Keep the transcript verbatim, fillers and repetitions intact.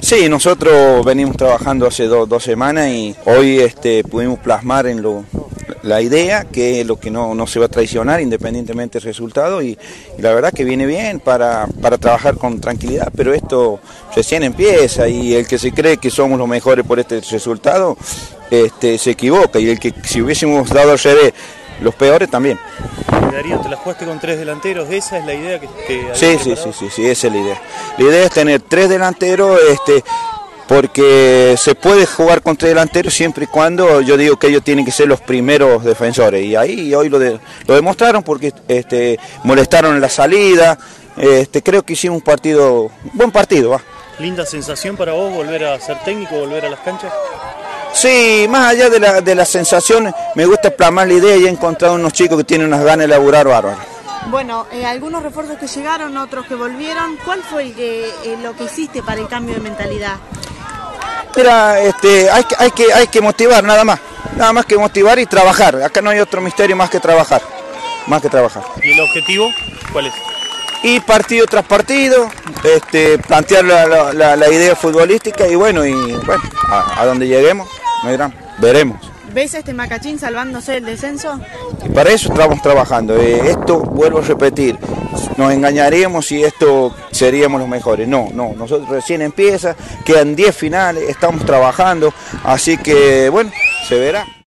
Sí, nosotros venimos trabajando hace do, dos semanas y hoy este, pudimos plasmar en lo, la idea, que es lo que no, no se va a traicionar independientemente del resultado, y, y la verdad que viene bien para, para trabajar con tranquilidad, pero esto recién empieza y el que se cree que somos los mejores por este resultado este, se equivoca, y el que si hubiésemos dado al revés, los peores también. Darío, te la jugaste con tres delanteros, ¿esa es la idea que, que sí, sí, sí, sí, sí, esa es la idea. La idea es tener tres delanteros, este, porque se puede jugar con tres delanteros siempre y cuando yo digo que ellos tienen que ser los primeros defensores, y ahí hoy lo, de, lo demostraron porque este, molestaron en la salida, este, creo que hicimos un partido, buen partido, va. ¿Linda sensación para vos volver a ser técnico, volver a las canchas? Sí, más allá de la, de la sensación, me gusta plasmar la idea y he encontrado unos chicos que tienen unas ganas de laburar bárbaras. Bueno, eh, algunos refuerzos que llegaron, otros que volvieron. ¿Cuál fue el que, eh, lo que hiciste para el cambio de mentalidad? Mira, este, hay, que, hay, que, hay que motivar, nada más. Nada más que motivar y trabajar. Acá no hay otro misterio más que trabajar. Más que trabajar. ¿Y el objetivo cuál es? Y partido tras partido, este, plantear la, la, la idea futbolística y bueno, y bueno, a, a donde lleguemos, no dirán, veremos. ¿Ves a este Macachín salvándose del descenso? Y para eso estamos trabajando. Eh, esto, vuelvo a repetir, nos engañaríamos si esto seríamos los mejores. No, no, nosotros recién empieza, quedan diez finales, estamos trabajando, así que bueno, se verá.